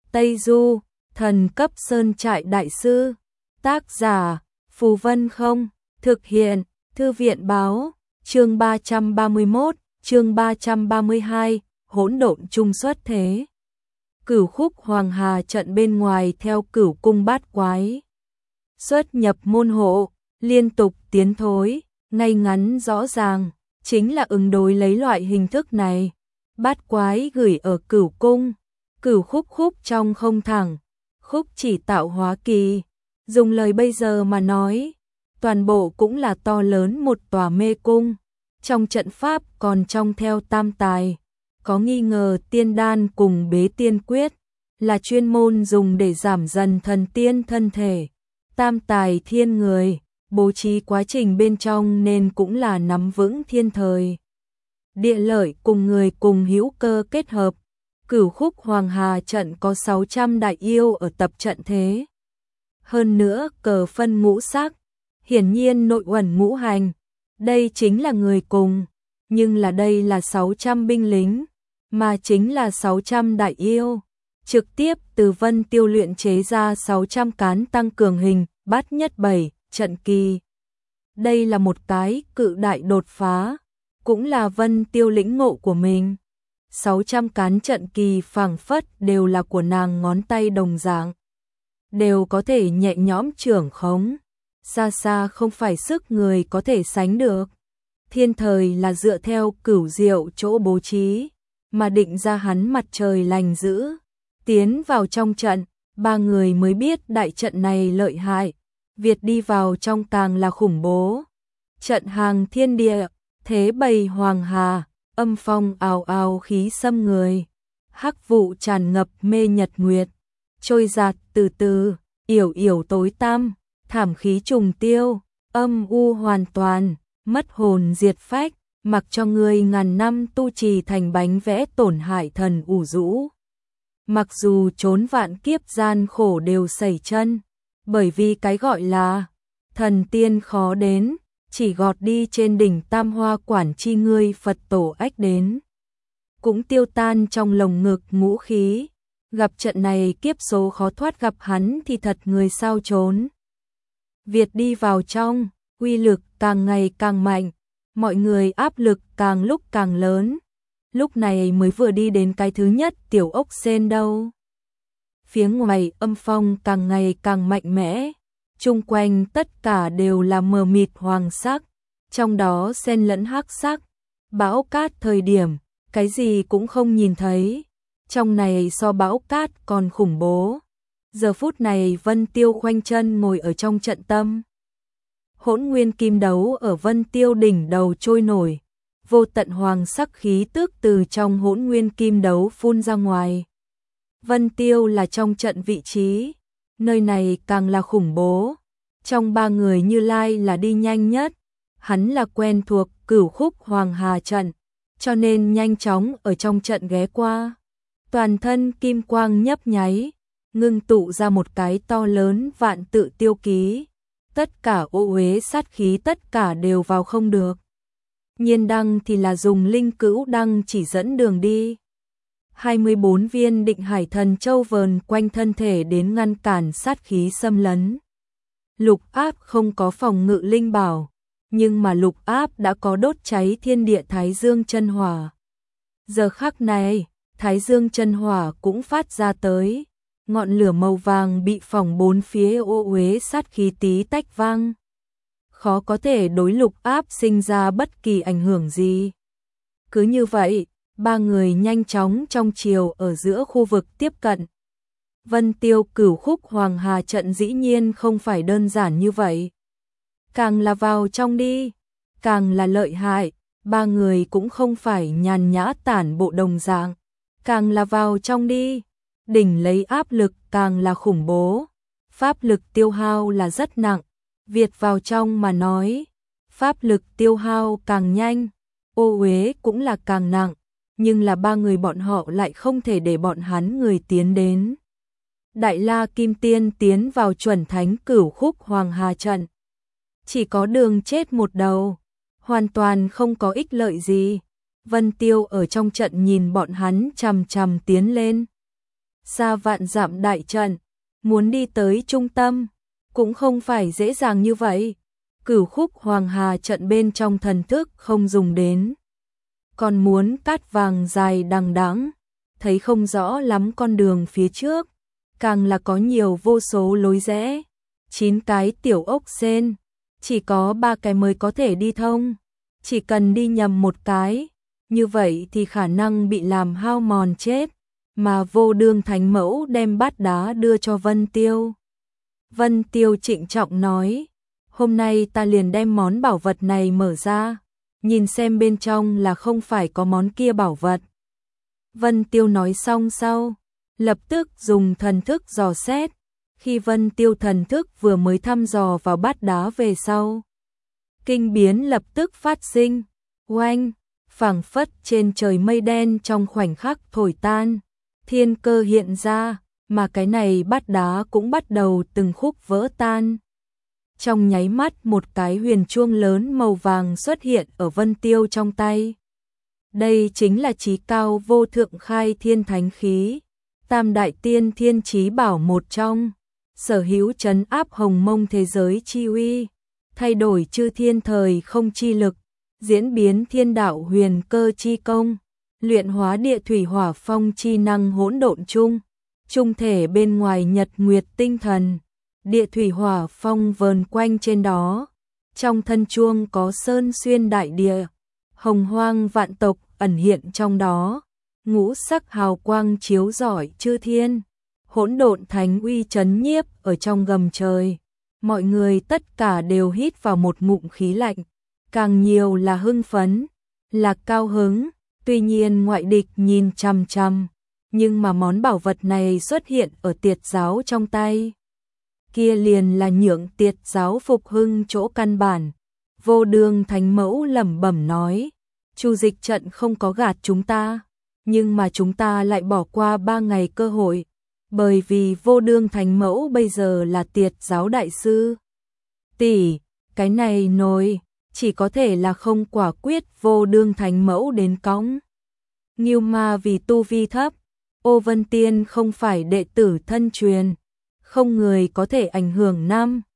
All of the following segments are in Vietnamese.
Tây Du, thần cấp sơn trại đại sư. Tác giả, Phù Vân Không, thực hiện, Thư viện báo, chương 331, chương 332, hỗn độn chung xuất thế. Cửu khúc Hoàng Hà trận bên ngoài theo Cửu cung bát quái. Xuất nhập môn hộ, liên tục tiến thối, ngay ngắn rõ ràng, chính là ứng đối lấy loại hình thức này. Bát quái gửi ở Cửu cung, Cửu khúc khúc trong không thẳng, khúc chỉ tạo hóa kỳ. Dùng lời bây giờ mà nói, toàn bộ cũng là to lớn một tòa mê cung. Trong trận pháp còn trong theo tam tài, có nghi ngờ tiên đan cùng bế tiên quyết, là chuyên môn dùng để giảm dần thần tiên thân thể. Tam tài thiên người, bố trí quá trình bên trong nên cũng là nắm vững thiên thời. Địa lợi cùng người cùng hữu cơ kết hợp. Cửu khúc Hoàng Hà trận có 600 đại yêu ở tập trận thế. Hơn nữa cờ phân ngũ sắc, hiển nhiên nội uẩn ngũ hành. Đây chính là người cùng, nhưng là đây là 600 binh lính, mà chính là 600 đại yêu. Trực tiếp từ Vân Tiêu luyện chế ra 600 cán tăng cường hình, bát nhất bảy, trận kỳ. Đây là một cái cự đại đột phá, cũng là Vân Tiêu lĩnh ngộ của mình. 600 cán trận kỳ phảng phất đều là của nàng ngón tay đồng dạng, đều có thể nhẹ nhõm trưởng khống, xa xa không phải sức người có thể sánh được. Thiên thời là dựa theo cửu diệu chỗ bố trí, mà định ra hắn mặt trời lành dữ. Tiến vào trong trận, ba người mới biết đại trận này lợi hại, Việt đi vào trong càng là khủng bố. Trận hàng thiên địa, thế bầy Hoàng Hà, âm phong ào ào khí xâm người, hắc vụ tràn ngập mê nhật nguyệt, trôi giạt từ từ, yểu yểu tối tăm, thảm khí trùng tiêu, âm u hoàn toàn, mất hồn diệt phách, mặc cho người ngàn năm tu trì thành bánh vẽ tổn hại thần ủ rũ. Mặc dù trốn vạn kiếp gian khổ đều sẩy chân, bởi vì cái gọi là thần tiên khó đến, chỉ gọt đi trên đỉnh Tam Hoa quản chi ngươi Phật tổ ách đến. Cũng tiêu tan trong lồng ngực ngũ khí, gặp trận này kiếp số khó thoát gặp hắn thì thật người sao trốn. Việt đi vào trong, uy lực càng ngày càng mạnh, mọi người áp lực càng lúc càng lớn. Lúc này mới vừa đi đến cái thứ nhất tiểu ốc sen đâu. Phía ngoài âm phong càng ngày càng mạnh mẽ, chung quanh tất cả đều là mờ mịt hoàng sắc, trong đó xen lẫn hắc sắc. Bão cát thời điểm, cái gì cũng không nhìn thấy, trong này so bão cát còn khủng bố. Giờ phút này Vân Tiêu khoanh chân ngồi ở trong trận tâm. Hỗn nguyên kim đấu ở Vân Tiêu đỉnh đầu trôi nổi, vô tận hoàng sắc khí tức từ trong hỗn nguyên kim đấu phun ra ngoài. Vân Tiêu là trong trận vị trí, nơi này càng là khủng bố. Trong ba người Như Lai là đi nhanh nhất, hắn là quen thuộc Cửu khúc Hoàng Hà trận, cho nên nhanh chóng ở trong trận ghé qua. Toàn thân kim quang nhấp nháy, ngưng tụ ra một cái to lớn vạn tự tiêu ký. Tất cả ô uế sát khí tất cả đều vào không được. Nhiên đăng thì là dùng linh cữu đăng chỉ dẫn đường đi. 24 viên định hải thần châu vờn quanh thân thể đến ngăn cản sát khí xâm lấn. Lục áp không có phòng ngự linh bảo, nhưng mà lục áp đã có đốt cháy thiên địa Thái Dương chân hỏa. Giờ khắc này, Thái Dương chân hỏa cũng phát ra tới, ngọn lửa màu vàng bị phỏng bốn phía ô uế sát khí tí tách vang. Khó có thể đối lục áp sinh ra bất kỳ ảnh hưởng gì. Cứ như vậy, ba người nhanh chóng trong chiều ở giữa khu vực tiếp cận. Vân Tiêu Cửu khúc Hoàng Hà trận dĩ nhiên không phải đơn giản như vậy. Càng là vào trong đi, càng là lợi hại, ba người cũng không phải nhàn nhã tản bộ đồng dạng. Càng là vào trong đi, đỉnh lấy áp lực càng là khủng bố. Pháp lực tiêu hao là rất nặng. Việt vào trong mà nói, pháp lực tiêu hao càng nhanh, ô uế cũng là càng nặng, nhưng là ba người bọn họ lại không thể để bọn hắn người tiến đến. Đại La Kim Tiên tiến vào chuẩn thánh Cửu khúc Hoàng Hà trận, chỉ có đường chết một đầu, hoàn toàn không có ích lợi gì. Vân Tiêu ở trong trận nhìn bọn hắn chằm chằm tiến lên. xa vạn dặm đại trận, muốn đi tới trung tâm, cũng không phải dễ dàng như vậy. Cửu khúc hoàng hà trận bên trong thần thức không dùng đến. Còn muốn cát vàng dài đằng đẵng, thấy không rõ lắm con đường phía trước, càng là có nhiều vô số lối rẽ. 9 cái tiểu ốc sên, chỉ có 3 cái mới có thể đi thông. Chỉ cần đi nhầm một cái, như vậy thì khả năng bị làm hao mòn chết. Mà Vô Đương Thánh Mẫu đem bát đá đưa cho Vân Tiêu. Vân Tiêu trịnh trọng nói, hôm nay ta liền đem món bảo vật này mở ra, nhìn xem bên trong là không phải có món kia bảo vật. Vân Tiêu nói xong sau, lập tức dùng thần thức dò xét. Khi Vân Tiêu thần thức vừa mới thăm dò vào bát đá về sau, kinh biến lập tức phát sinh, oanh, phảng phất trên trời mây đen trong khoảnh khắc thổi tan, thiên cơ hiện ra, mà cái này bát đá cũng bắt đầu từng khúc vỡ tan. Trong nháy mắt một cái huyền chuông lớn màu vàng xuất hiện ở Vân Tiêu trong tay. Đây chính là chí cao vô thượng khai thiên thánh khí, tam đại tiên thiên chí bảo một trong, sở hữu trấn áp hồng mông thế giới chi uy, thay đổi chư thiên thời không chi lực, diễn biến thiên đạo huyền cơ chi công, luyện hóa địa thủy hỏa phong chi năng hỗn độn chung, trung thể bên ngoài nhật nguyệt tinh thần, địa thủy hỏa phong vờn quanh trên đó, trong thân chuông có sơn xuyên đại địa, hồng hoang vạn tộc ẩn hiện trong đó, ngũ sắc hào quang chiếu rọi chư thiên, hỗn độn thánh uy chấn nhiếp ở trong gầm trời. Mọi người tất cả đều hít vào một ngụm khí lạnh, càng nhiều là hưng phấn, là cao hứng. Tuy nhiên ngoại địch nhìn chằm chằm, nhưng mà món bảo vật này xuất hiện ở Tiệt giáo trong tay, kia liền là nhượng Tiệt giáo phục hưng chỗ căn bản. Vô Đương Thánh Mẫu lẩm bẩm nói, Chu dịch trận không có gạt chúng ta, nhưng mà chúng ta lại bỏ qua 3 ngày cơ hội, bởi vì Vô Đương Thánh Mẫu bây giờ là Tiệt giáo đại sư. Tỷ, cái này nồi chỉ có thể là không quả quyết Vô Đương Thánh Mẫu đến cõng. Ngưu Ma vì tu vi thấp, Ô Vân Tiên không phải đệ tử thân truyền, không người có thể ảnh hưởng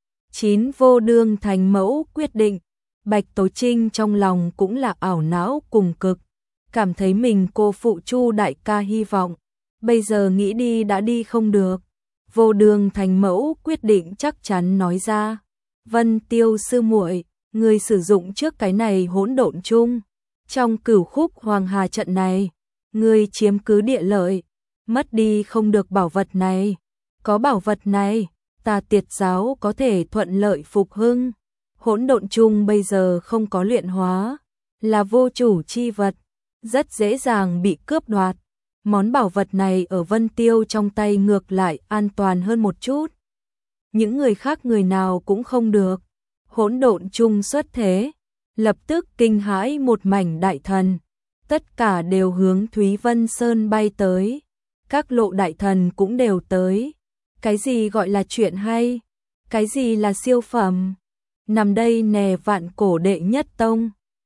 9 Vô Đương Thánh Mẫu quyết định. Bạch Tố Trinh trong lòng cũng là ảo não cùng cực, cảm thấy mình cô phụ Chu đại ca hy vọng, bây giờ nghĩ đi đã đi không được. Vô Đương Thánh Mẫu quyết định chắc chắn nói ra, Vân Tiêu sư muội, người sử dụng trước cái này hỗn độn chung, trong cửu khúc hoàng hà trận này, người chiếm cứ địa lợi, mất đi không được bảo vật này, có bảo vật này, ta Tiệt giáo có thể thuận lợi phục hưng. Hỗn độn chung bây giờ không có luyện hóa, là vô chủ chi vật, rất dễ dàng bị cướp đoạt. Món bảo vật này ở Vân Tiêu trong tay ngược lại an toàn hơn một chút. Những người khác người nào cũng không được. Hỗn độn chung xuất thế, lập tức kinh hãi một mảnh đại thần. Tất cả đều hướng Thúy Vân Sơn bay tới. Các lộ đại thần cũng đều tới. Cái gì gọi là chuyện hay? Cái gì là siêu phẩm? Nằm đây nè vạn cổ đệ nhất tông.